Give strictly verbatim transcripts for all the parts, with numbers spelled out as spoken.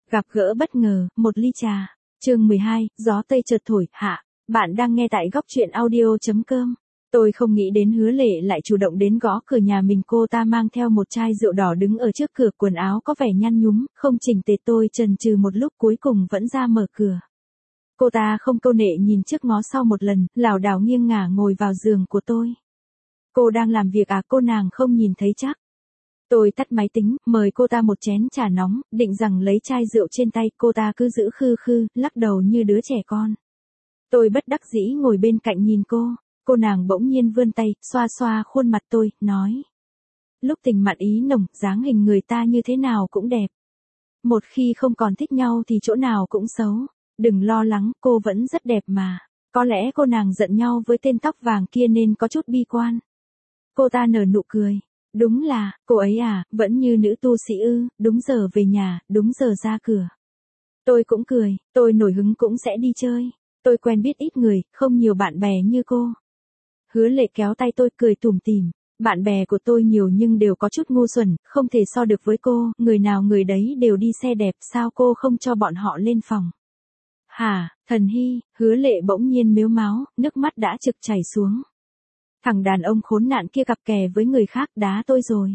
Gặp gỡ bất ngờ, một ly trà. Chương mười hai, gió tây chợt thổi, hạ. Bạn đang nghe tại góc truyện audio chấm com. Tôi không nghĩ đến Hứa Lệ lại chủ động đến gõ cửa nhà mình, cô ta mang theo một chai rượu đỏ đứng ở trước cửa, quần áo có vẻ nhăn nhúm, không chỉnh tề. Tôi chần chừ một lúc cuối cùng vẫn ra mở cửa. Cô ta không câu nệ nhìn trước ngó sau một lần, lảo đảo nghiêng ngả ngồi vào giường của tôi. Cô đang làm việc à? Cô nàng không nhìn thấy chắc. Tôi tắt máy tính, mời cô ta một chén trà nóng, định rằng lấy chai rượu trên tay, cô ta cứ giữ khư khư, lắc đầu như đứa trẻ con. Tôi bất đắc dĩ ngồi bên cạnh nhìn cô, cô nàng bỗng nhiên vươn tay, xoa xoa khuôn mặt tôi, nói. Lúc tình mặn ý nồng, dáng hình người ta như thế nào cũng đẹp. Một khi không còn thích nhau thì chỗ nào cũng xấu. Đừng lo lắng, cô vẫn rất đẹp mà. Có lẽ cô nàng giận nhau với tên tóc vàng kia nên có chút bi quan. Cô ta nở nụ cười. Đúng là, cô ấy à, vẫn như nữ tu sĩ ư, đúng giờ về nhà, đúng giờ ra cửa. Tôi cũng cười, tôi nổi hứng cũng sẽ đi chơi. Tôi quen biết ít người, không nhiều bạn bè như cô. Hứa Lệ kéo tay tôi cười tủm tỉm. Bạn bè của tôi nhiều nhưng đều có chút ngu xuẩn, không thể so được với cô, người nào người đấy đều đi xe đẹp, sao cô không cho bọn họ lên phòng? Hả, Thần Hy, Hứa Lệ bỗng nhiên mếu máo, nước mắt đã trực chảy xuống. Thằng đàn ông khốn nạn kia cặp kè với người khác đá tôi rồi.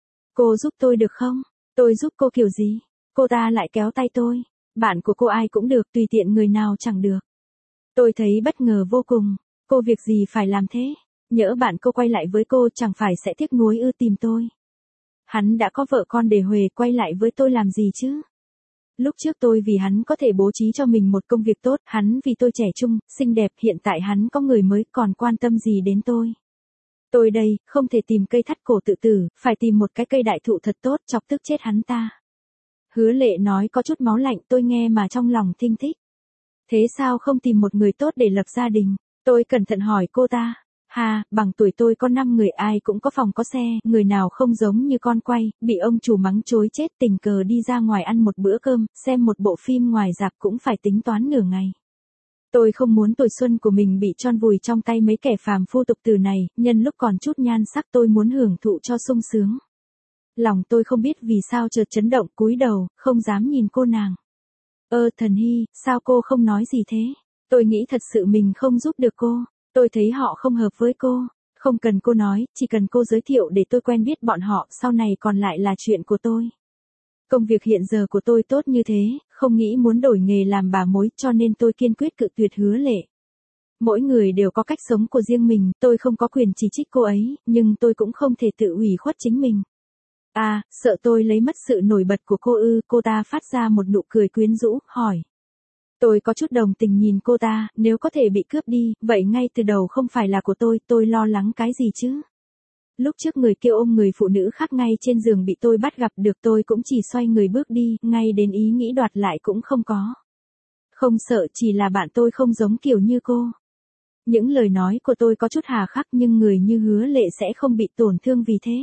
Cô giúp tôi được không? Tôi giúp cô kiểu gì? Cô ta lại kéo tay tôi. Bạn của cô ai cũng được, tùy tiện người nào chẳng được. Tôi thấy bất ngờ vô cùng. Cô việc gì phải làm thế? Nhỡ bạn cô quay lại với cô chẳng phải sẽ tiếc nuối ư? Tìm tôi. Hắn đã có vợ con để huề, quay lại với tôi làm gì chứ? Lúc trước tôi vì hắn có thể bố trí cho mình một công việc tốt, hắn vì tôi trẻ trung, xinh đẹp, hiện tại hắn có người mới, còn quan tâm gì đến tôi. Tôi đây, không thể tìm cây thắt cổ tự tử, phải tìm một cái cây đại thụ thật tốt, chọc tức chết hắn ta. Hứa Lệ nói có chút máu lạnh, tôi nghe mà trong lòng thinh thích. Thế sao không tìm một người tốt để lập gia đình? Tôi cẩn thận hỏi cô ta. Ha, bằng tuổi tôi có năm người, ai cũng có phòng có xe, người nào không giống như con quay, bị ông chủ mắng chối chết, tình cờ đi ra ngoài ăn một bữa cơm, xem một bộ phim ngoài rạp cũng phải tính toán nửa ngày. Tôi không muốn tuổi xuân của mình bị tron vùi trong tay mấy kẻ phàm phu tục tử này, nhân lúc còn chút nhan sắc tôi muốn hưởng thụ cho sung sướng. Lòng tôi không biết vì sao chợt chấn động, cúi đầu, không dám nhìn cô nàng. Ơ Thần Hy, sao cô không nói gì thế? Tôi nghĩ thật sự mình không giúp được cô. Tôi thấy họ không hợp với cô. Không cần cô nói, chỉ cần cô giới thiệu để tôi quen biết bọn họ, sau này còn lại là chuyện của tôi. Công việc hiện giờ của tôi tốt như thế, không nghĩ muốn đổi nghề làm bà mối, cho nên tôi kiên quyết cự tuyệt Hứa Lệ. Mỗi người đều có cách sống của riêng mình, tôi không có quyền chỉ trích cô ấy, nhưng tôi cũng không thể tự ủy khuất chính mình. À, sợ tôi lấy mất sự nổi bật của cô ư? Cô ta phát ra một nụ cười quyến rũ, hỏi. Tôi có chút đồng tình nhìn cô ta, nếu có thể bị cướp đi, vậy ngay từ đầu không phải là của tôi, tôi lo lắng cái gì chứ? Lúc trước người kia ôm người phụ nữ khác ngay trên giường bị tôi bắt gặp được, tôi cũng chỉ xoay người bước đi, ngay đến ý nghĩ đoạt lại cũng không có. Không sợ, chỉ là bạn tôi không giống kiểu như cô. Những lời nói của tôi có chút hà khắc nhưng người như Hứa Lệ sẽ không bị tổn thương vì thế.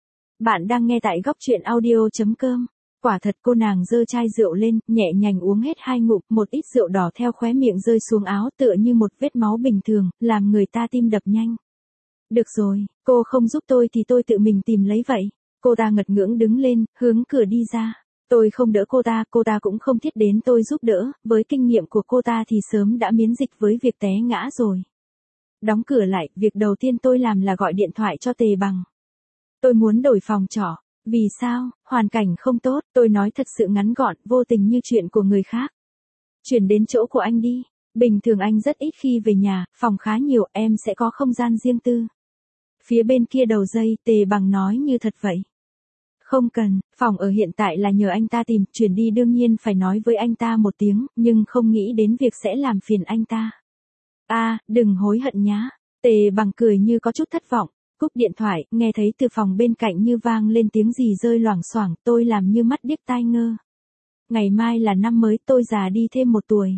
Bạn đang nghe tại góc truyện audio chấm com. Quả thật, cô nàng giơ chai rượu lên, nhẹ nhàng uống hết hai ngụm, một ít rượu đỏ theo khóe miệng rơi xuống áo tựa như một vết máu bình thường, làm người ta tim đập nhanh. Được rồi, cô không giúp tôi thì tôi tự mình tìm lấy vậy. Cô ta ngật ngưỡng đứng lên, hướng cửa đi ra. Tôi không đỡ cô ta, cô ta cũng không thiết đến tôi giúp đỡ, với kinh nghiệm của cô ta thì sớm đã miễn dịch với việc té ngã rồi. Đóng cửa lại, việc đầu tiên tôi làm là gọi điện thoại cho Tề Bằng. Tôi muốn đổi phòng trọ. Vì sao? Hoàn cảnh không tốt, tôi nói thật sự ngắn gọn, vô tình như chuyện của người khác. Chuyển đến chỗ của anh đi. Bình thường anh rất ít khi về nhà, phòng khá nhiều, em sẽ có không gian riêng tư. Phía bên kia đầu dây, Tề Bằng nói như thật vậy. Không cần, phòng ở hiện tại là nhờ anh ta tìm, chuyển đi đương nhiên phải nói với anh ta một tiếng, nhưng không nghĩ đến việc sẽ làm phiền anh ta. À, đừng hối hận nhá. Tề Bằng cười như có chút thất vọng. Cúp điện thoại, nghe thấy từ phòng bên cạnh như vang lên tiếng gì rơi loảng xoảng, tôi làm như mắt điếc tai ngơ. Ngày mai là năm mới, tôi già đi thêm một tuổi.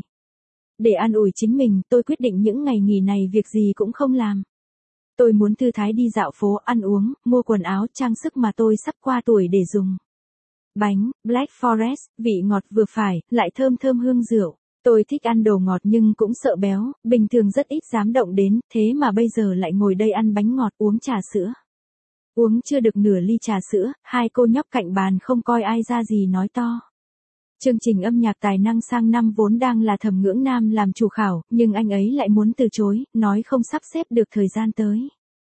Để an ủi chính mình, tôi quyết định những ngày nghỉ này việc gì cũng không làm. Tôi muốn thư thái đi dạo phố, ăn uống, mua quần áo, trang sức mà tôi sắp qua tuổi để dùng. Bánh, Black Forest, vị ngọt vừa phải, lại thơm thơm hương rượu. Tôi thích ăn đồ ngọt nhưng cũng sợ béo, bình thường rất ít dám động đến, thế mà bây giờ lại ngồi đây ăn bánh ngọt, uống trà sữa. Uống chưa được nửa ly trà sữa, hai cô nhóc cạnh bàn không coi ai ra gì nói to. Chương trình âm nhạc tài năng sang năm vốn đang là Thẩm Ngưỡng Nam làm chủ khảo, nhưng anh ấy lại muốn từ chối, nói không sắp xếp được thời gian tới.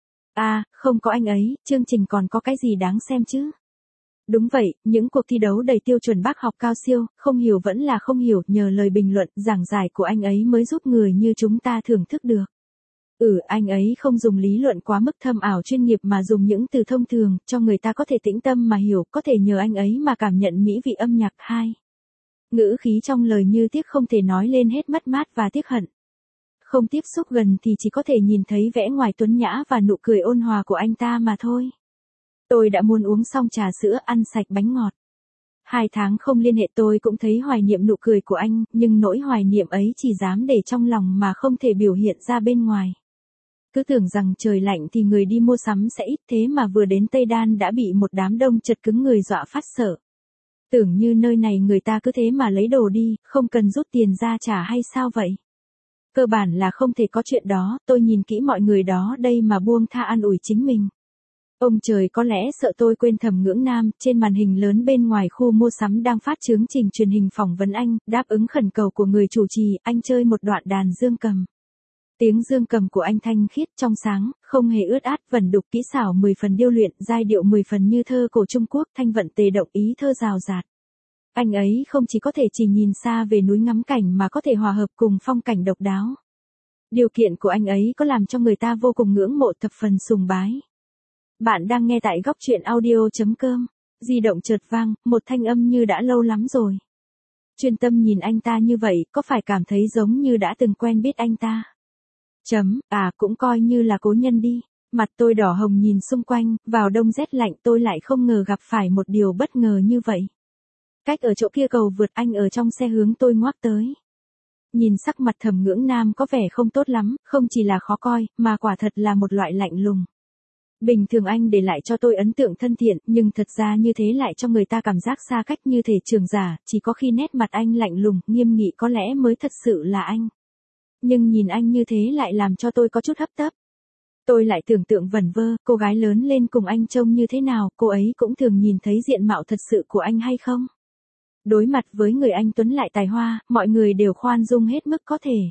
À, không có anh ấy, chương trình còn có cái gì đáng xem chứ? Đúng vậy, những cuộc thi đấu đầy tiêu chuẩn bác học cao siêu, không hiểu vẫn là không hiểu, nhờ lời bình luận, giảng giải của anh ấy mới giúp người như chúng ta thưởng thức được. Ừ, anh ấy không dùng lý luận quá mức thâm ảo chuyên nghiệp mà dùng những từ thông thường, cho người ta có thể tĩnh tâm mà hiểu, có thể nhờ anh ấy mà cảm nhận mỹ vị âm nhạc. Hai. Ngữ khí trong lời như tiếc không thể nói lên hết mất mát và tiếc hận. Không tiếp xúc gần thì chỉ có thể nhìn thấy vẻ ngoài tuấn nhã và nụ cười ôn hòa của anh ta mà thôi. Tôi đã muốn uống xong trà sữa, ăn sạch bánh ngọt. Hai tháng không liên hệ tôi cũng thấy hoài niệm nụ cười của anh, nhưng nỗi hoài niệm ấy chỉ dám để trong lòng mà không thể biểu hiện ra bên ngoài. Cứ tưởng rằng trời lạnh thì người đi mua sắm sẽ ít, thế mà vừa đến Tây Đan đã bị một đám đông chật cứng người dọa phát sợ. Tưởng như nơi này người ta cứ thế mà lấy đồ đi, không cần rút tiền ra trả hay sao vậy? Cơ bản là không thể có chuyện đó, tôi nhìn kỹ mọi người đó đây mà buông tha an ủi chính mình. Ông trời có lẽ sợ tôi quên Thẩm Ngưỡng Nam, trên màn hình lớn bên ngoài khu mua sắm đang phát chương trình truyền hình phỏng vấn anh, đáp ứng khẩn cầu của người chủ trì, anh chơi một đoạn đàn dương cầm. Tiếng dương cầm của anh thanh khiết trong sáng, không hề ướt át, vẩn đục, kỹ xảo mười phần điêu luyện, giai điệu mười phần như thơ cổ Trung Quốc, thanh vận tề động, ý thơ rào rạt. Anh ấy không chỉ có thể chỉ nhìn xa về núi ngắm cảnh mà có thể hòa hợp cùng phong cảnh độc đáo. Điều kiện của anh ấy có làm cho người ta vô cùng ngưỡng mộ, thập phần sùng bái. Bạn đang nghe tại góc truyện audio chấm com. Di động chợt vang, một thanh âm như đã lâu lắm rồi. Chuyên tâm nhìn anh ta như vậy, có phải cảm thấy giống như đã từng quen biết anh ta? Chấm, à cũng coi như là cố nhân đi. Mặt tôi đỏ hồng nhìn xung quanh, vào đông rét lạnh tôi lại không ngờ gặp phải một điều bất ngờ như vậy. Cách ở chỗ kia cầu vượt, anh ở trong xe hướng tôi ngoắc tới. Nhìn sắc mặt Thẩm Ngưỡng Nam có vẻ không tốt lắm, không chỉ là khó coi, mà quả thật là một loại lạnh lùng. Bình thường anh để lại cho tôi ấn tượng thân thiện, nhưng thật ra như thế lại cho người ta cảm giác xa cách như thể trường giả, chỉ có khi nét mặt anh lạnh lùng, nghiêm nghị có lẽ mới thật sự là anh. Nhưng nhìn anh như thế lại làm cho tôi có chút hấp tấp. Tôi lại tưởng tượng vẩn vơ, cô gái lớn lên cùng anh trông như thế nào, cô ấy cũng thường nhìn thấy diện mạo thật sự của anh hay không? Đối mặt với người anh tuấn lại tài hoa, mọi người đều khoan dung hết mức có thể.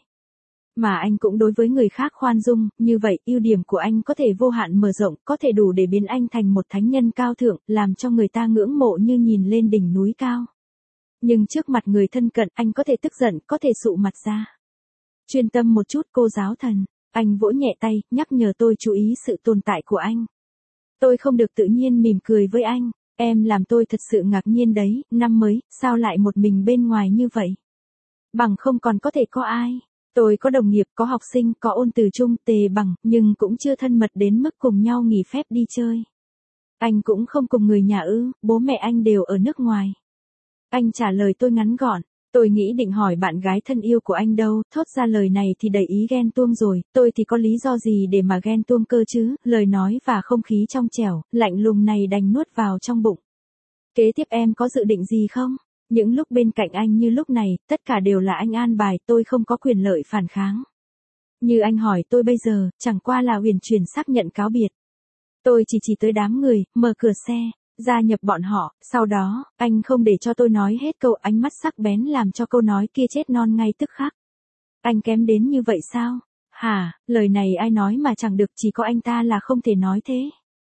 Mà anh cũng đối với người khác khoan dung, như vậy, ưu điểm của anh có thể vô hạn mở rộng, có thể đủ để biến anh thành một thánh nhân cao thượng, làm cho người ta ngưỡng mộ như nhìn lên đỉnh núi cao. Nhưng trước mặt người thân cận, anh có thể tức giận, có thể sụ mặt ra. Chuyên tâm một chút cô giáo thần, anh vỗ nhẹ tay, nhắc nhở tôi chú ý sự tồn tại của anh. Tôi không được tự nhiên mỉm cười với anh, em làm tôi thật sự ngạc nhiên đấy, năm mới, sao lại một mình bên ngoài như vậy? Bằng không còn có thể có ai? Tôi có đồng nghiệp, có học sinh, có ôn từ chung, tề bằng, nhưng cũng chưa thân mật đến mức cùng nhau nghỉ phép đi chơi. Anh cũng không cùng người nhà ư, bố mẹ anh đều ở nước ngoài. Anh trả lời tôi ngắn gọn. Tôi nghĩ định hỏi bạn gái thân yêu của anh đâu, thốt ra lời này thì đầy ý ghen tuông rồi, tôi thì có lý do gì để mà ghen tuông cơ chứ, lời nói và không khí trong trẻo, lạnh lùng này đành nuốt vào trong bụng. Kế tiếp em có dự định gì không? Những lúc bên cạnh anh như lúc này, tất cả đều là anh an bài, tôi không có quyền lợi phản kháng. Như anh hỏi tôi bây giờ, chẳng qua là huyền truyền xác nhận cáo biệt. Tôi chỉ chỉ tới đám người, mở cửa xe, gia nhập bọn họ, sau đó, anh không để cho tôi nói hết câu, ánh mắt sắc bén làm cho câu nói kia chết non ngay tức khắc. Anh kém đến như vậy sao? Hả, lời này ai nói mà chẳng được, chỉ có anh ta là không thể nói thế.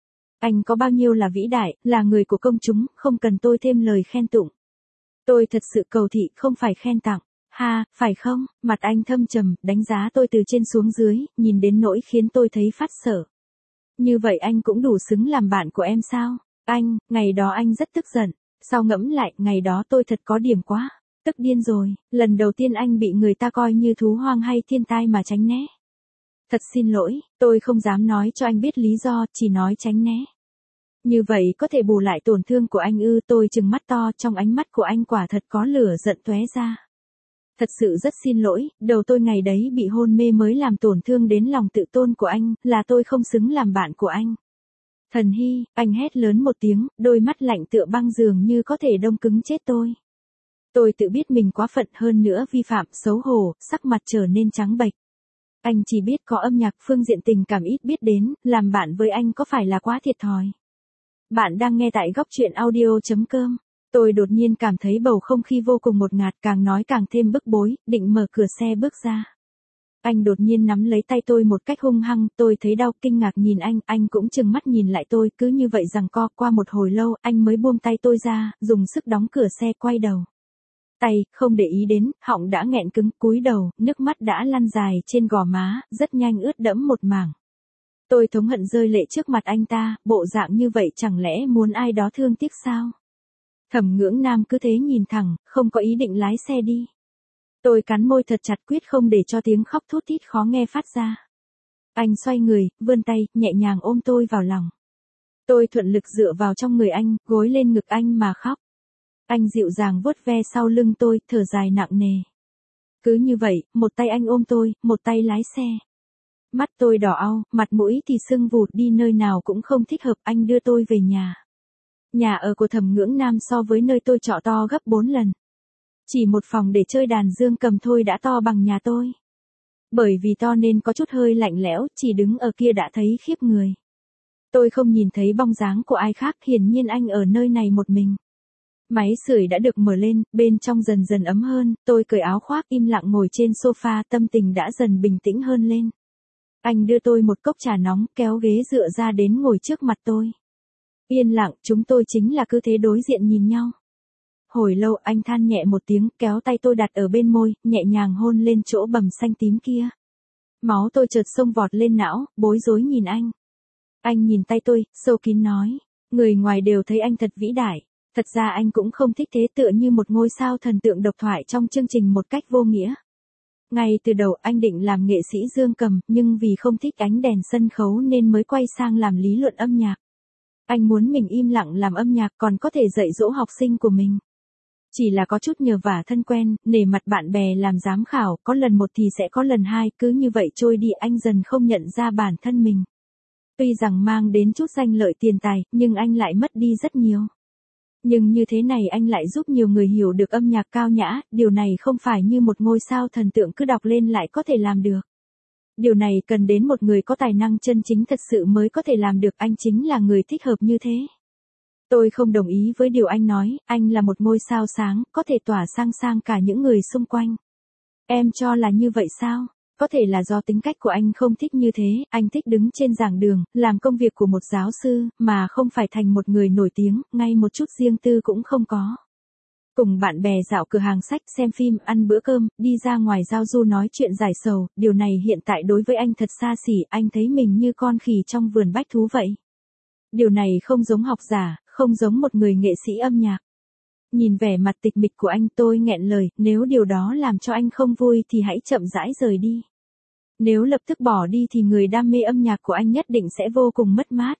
Anh có bao nhiêu là vĩ đại, là người của công chúng, không cần tôi thêm lời khen tụng. Tôi thật sự cầu thị, không phải khen tặng. Ha, phải không? Mặt anh thâm trầm, đánh giá tôi từ trên xuống dưới, nhìn đến nỗi khiến tôi thấy phát sợ. Như vậy anh cũng đủ xứng làm bạn của em sao? Anh, ngày đó anh rất tức giận. Sau ngẫm lại, ngày đó tôi thật có điểm quá. Tức điên rồi, lần đầu tiên anh bị người ta coi như thú hoang hay thiên tai mà tránh né. Thật xin lỗi, tôi không dám nói cho anh biết lý do, chỉ nói tránh né. Như vậy có thể bù lại tổn thương của anh ư? Tôi trừng mắt to, trong ánh mắt của anh quả thật có lửa giận tóe ra. Thật sự rất xin lỗi, đầu tôi ngày đấy bị hôn mê mới làm tổn thương đến lòng tự tôn của anh, là tôi không xứng làm bạn của anh. Thần Hy, anh hét lớn một tiếng, đôi mắt lạnh tựa băng dường như có thể đông cứng chết tôi. Tôi tự biết mình quá phận, hơn nữa vi phạm, xấu hổ, sắc mặt trở nên trắng bệch. Anh chỉ biết có âm nhạc, phương diện tình cảm ít biết đến, làm bạn với anh có phải là quá thiệt thòi. Bạn đang nghe tại góc truyện audio chấm com. Tôi đột nhiên cảm thấy bầu không khí vô cùng ngột ngạt, càng nói càng thêm bức bối, định mở cửa xe bước ra. Anh đột nhiên nắm lấy tay tôi một cách hung hăng, tôi thấy đau, kinh ngạc nhìn anh, anh cũng trừng mắt nhìn lại tôi, cứ như vậy giằng co qua một hồi lâu, anh mới buông tay tôi ra, dùng sức đóng cửa xe quay đầu. Tay, không để ý đến, họng đã nghẹn cứng, cúi đầu, nước mắt đã lăn dài trên gò má, rất nhanh ướt đẫm một mảng. Tôi thống hận rơi lệ trước mặt anh ta, bộ dạng như vậy chẳng lẽ muốn ai đó thương tiếc sao? Thẩm Ngưỡng Nam cứ thế nhìn thẳng, không có ý định lái xe đi. Tôi cắn môi thật chặt quyết không để cho tiếng khóc thút thít khó nghe phát ra. Anh xoay người, vươn tay, nhẹ nhàng ôm tôi vào lòng. Tôi thuận lực dựa vào trong người anh, gối lên ngực anh mà khóc. Anh dịu dàng vuốt ve sau lưng tôi, thở dài nặng nề. Cứ như vậy, một tay anh ôm tôi, một tay lái xe. Mắt tôi đỏ au, mặt mũi thì sưng vụt, đi nơi nào cũng không thích hợp, anh đưa tôi về nhà. Nhà ở của Thẩm Ngưỡng Nam so với nơi tôi trọ to gấp bốn lần. Chỉ một phòng để chơi đàn dương cầm thôi đã to bằng nhà tôi. Bởi vì to nên có chút hơi lạnh lẽo, chỉ đứng ở kia đã thấy khiếp người. Tôi không nhìn thấy bóng dáng của ai khác, hiển nhiên anh ở nơi này một mình. Máy sưởi đã được mở lên, bên trong dần dần ấm hơn, tôi cởi áo khoác im lặng ngồi trên sofa, tâm tình đã dần bình tĩnh hơn lên. Anh đưa tôi một cốc trà nóng, kéo ghế dựa ra đến ngồi trước mặt tôi. Yên lặng, chúng tôi chính là cứ thế đối diện nhìn nhau. Hồi lâu anh than nhẹ một tiếng, kéo tay tôi đặt ở bên môi, nhẹ nhàng hôn lên chỗ bầm xanh tím kia. Máu tôi chợt xông vọt lên não, bối rối nhìn anh. Anh nhìn tay tôi, sâu kín nói, người ngoài đều thấy anh thật vĩ đại. Thật ra anh cũng không thích thế, tựa như một ngôi sao thần tượng độc thoại trong chương trình một cách vô nghĩa. Ngay từ đầu anh định làm nghệ sĩ dương cầm, nhưng vì không thích ánh đèn sân khấu nên mới quay sang làm lý luận âm nhạc. Anh muốn mình im lặng làm âm nhạc còn có thể dạy dỗ học sinh của mình. Chỉ là có chút nhờ vả thân quen, nể mặt bạn bè làm giám khảo, có lần một thì sẽ có lần hai, cứ như vậy trôi đi anh dần không nhận ra bản thân mình. Tuy rằng mang đến chút danh lợi tiền tài, nhưng anh lại mất đi rất nhiều. Nhưng như thế này anh lại giúp nhiều người hiểu được âm nhạc cao nhã, điều này không phải như một ngôi sao thần tượng cứ đọc lên lại có thể làm được. Điều này cần đến một người có tài năng chân chính thật sự mới có thể làm được, anh chính là người thích hợp như thế. Tôi không đồng ý với điều anh nói, anh là một ngôi sao sáng, có thể tỏa sang sang cả những người xung quanh. Em cho là như vậy sao? Có thể là do tính cách của anh không thích như thế, anh thích đứng trên giảng đường, làm công việc của một giáo sư, mà không phải thành một người nổi tiếng, ngay một chút riêng tư cũng không có. Cùng bạn bè dạo cửa hàng sách, xem phim, ăn bữa cơm, đi ra ngoài giao du nói chuyện giải sầu, điều này hiện tại đối với anh thật xa xỉ, anh thấy mình như con khỉ trong vườn bách thú vậy. Điều này không giống học giả, không giống một người nghệ sĩ âm nhạc. Nhìn vẻ mặt tịch mịch của anh tôi nghẹn lời, nếu điều đó làm cho anh không vui thì hãy chậm rãi rời đi. Nếu lập tức bỏ đi thì người đam mê âm nhạc của anh nhất định sẽ vô cùng mất mát.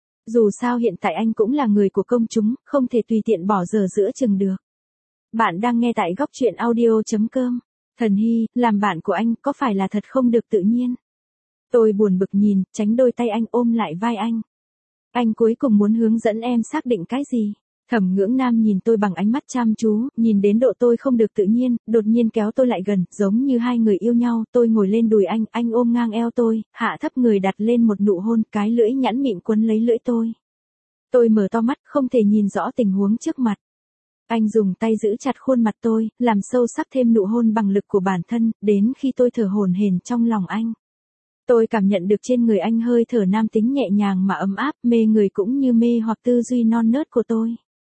Dù sao hiện tại anh cũng là người của công chúng, không thể tùy tiện bỏ dở giữa chừng được. Bạn đang nghe tại góc truyện audio chấm com. Thần Hy, làm bạn của anh có phải là thật không được tự nhiên? Tôi buồn bực nhìn, tránh đôi tay anh ôm lại vai anh. Anh cuối cùng muốn hướng dẫn em xác định cái gì? Thẩm Ngưỡng Nam nhìn tôi bằng ánh mắt chăm chú, nhìn đến độ tôi không được tự nhiên, đột nhiên kéo tôi lại gần, giống như hai người yêu nhau, tôi ngồi lên đùi anh, anh ôm ngang eo tôi, hạ thấp người đặt lên một nụ hôn, cái lưỡi nhẵn mịn quấn lấy lưỡi tôi. Tôi mở to mắt, không thể nhìn rõ tình huống trước mặt. Anh dùng tay giữ chặt khuôn mặt tôi, làm sâu sắc thêm nụ hôn bằng lực của bản thân, đến khi tôi thở hổn hển trong lòng anh. Tôi cảm nhận được trên người anh hơi thở nam tính nhẹ nhàng mà ấm áp, mê người cũng như mê hoặc tư duy non nớt của tôi.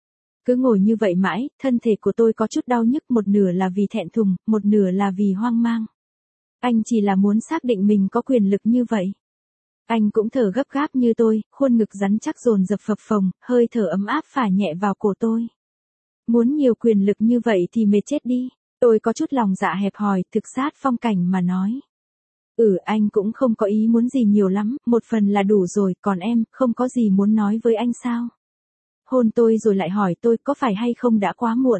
Cứ ngồi như vậy mãi, thân thể của tôi có chút đau nhức, một nửa là vì thẹn thùng, một nửa là vì hoang mang. Anh chỉ là muốn xác định mình có quyền lực như vậy. Anh cũng thở gấp gáp như tôi, khuôn ngực rắn chắc dồn dập phập phồng, hơi thở ấm áp phả nhẹ vào cổ tôi. Muốn nhiều quyền lực như vậy thì mệt chết đi. Tôi có chút lòng dạ hẹp hòi, thực sát phong cảnh mà nói. Ừ, anh cũng không có ý muốn gì nhiều lắm, một phần là đủ rồi, còn em, không có gì muốn nói với anh sao? Hôn tôi rồi lại hỏi tôi có phải hay không đã quá muộn.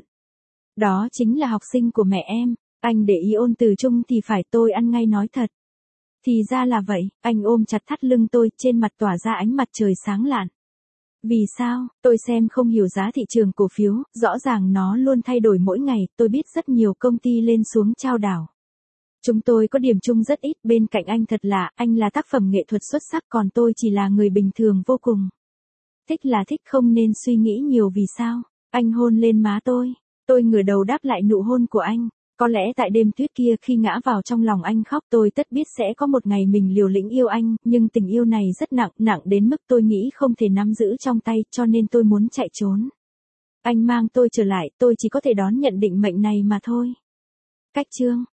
Đó chính là học sinh của mẹ em, anh để ý ôn từ chung thì phải, tôi ăn ngay nói thật. Thì ra là vậy, anh ôm chặt thắt lưng tôi, trên mặt tỏa ra ánh mặt trời sáng lạn. Vì sao, tôi xem không hiểu giá thị trường cổ phiếu, rõ ràng nó luôn thay đổi mỗi ngày, tôi biết rất nhiều công ty lên xuống chao đảo. Chúng tôi có điểm chung rất ít, bên cạnh anh thật lạ, anh là tác phẩm nghệ thuật xuất sắc còn tôi chỉ là người bình thường vô cùng. Thích là thích, không nên suy nghĩ nhiều vì sao. Anh hôn lên má tôi. Tôi ngửa đầu đáp lại nụ hôn của anh. Có lẽ tại đêm tuyết kia khi ngã vào trong lòng anh khóc tôi tất biết sẽ có một ngày mình liều lĩnh yêu anh, nhưng tình yêu này rất nặng, nặng đến mức tôi nghĩ không thể nắm giữ trong tay, cho nên tôi muốn chạy trốn. Anh mang tôi trở lại, tôi chỉ có thể đón nhận định mệnh này mà thôi. Cách chương